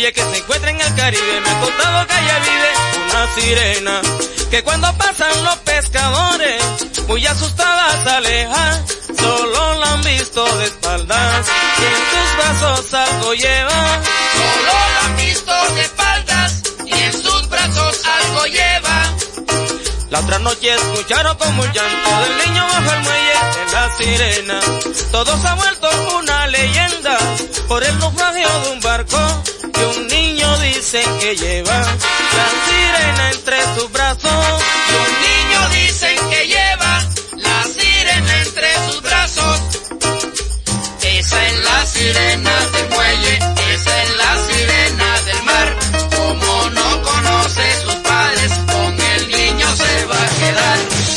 muelle que se encuentra en el Caribe. Me ha contado que allá vive una sirena, que cuando pasan los pescadores, muy asustada se aleja. Solo la han visto de espaldas, y en sus brazos algo lleva. Solo la han visto de espaldas, y en sus brazos algo lleva. La otra noche escucharon como el llanto del niño bajo el muelle de la sirena. Todo se ha vuelto una leyenda por el naufragio de un barco que un niño dicen que lleva la sirena entre sus brazos. Y un niño dicen que lleva la sirena entre sus brazos. Esa es la sirena del muelle, esa es la sirena del mar. Como no conoce sus padres, con el niño se va a quedar.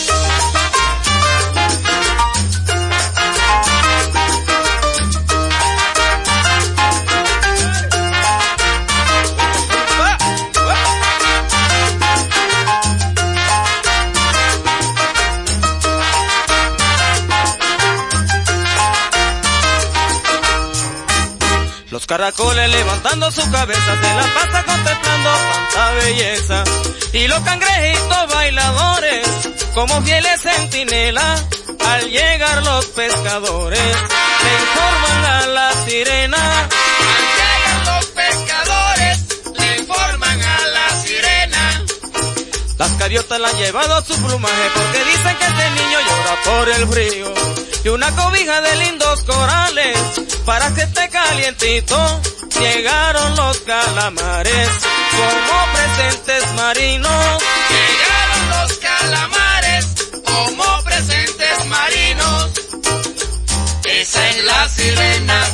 Los caracoles levantando su cabeza se la pasa contemplando tanta belleza. Y los cangrejitos bailadores como fieles centinelas, al llegar los pescadores le informan a la sirena. Al llegar los pescadores le informan a la sirena. Las gaviotas le han llevado su plumaje porque dicen que este niño llora por el frío. Y una cobija de lindos corales para que esté calientito. Llegaron los calamares como presentes marinos. Llegaron los calamares como presentes marinos. Esa es la sirena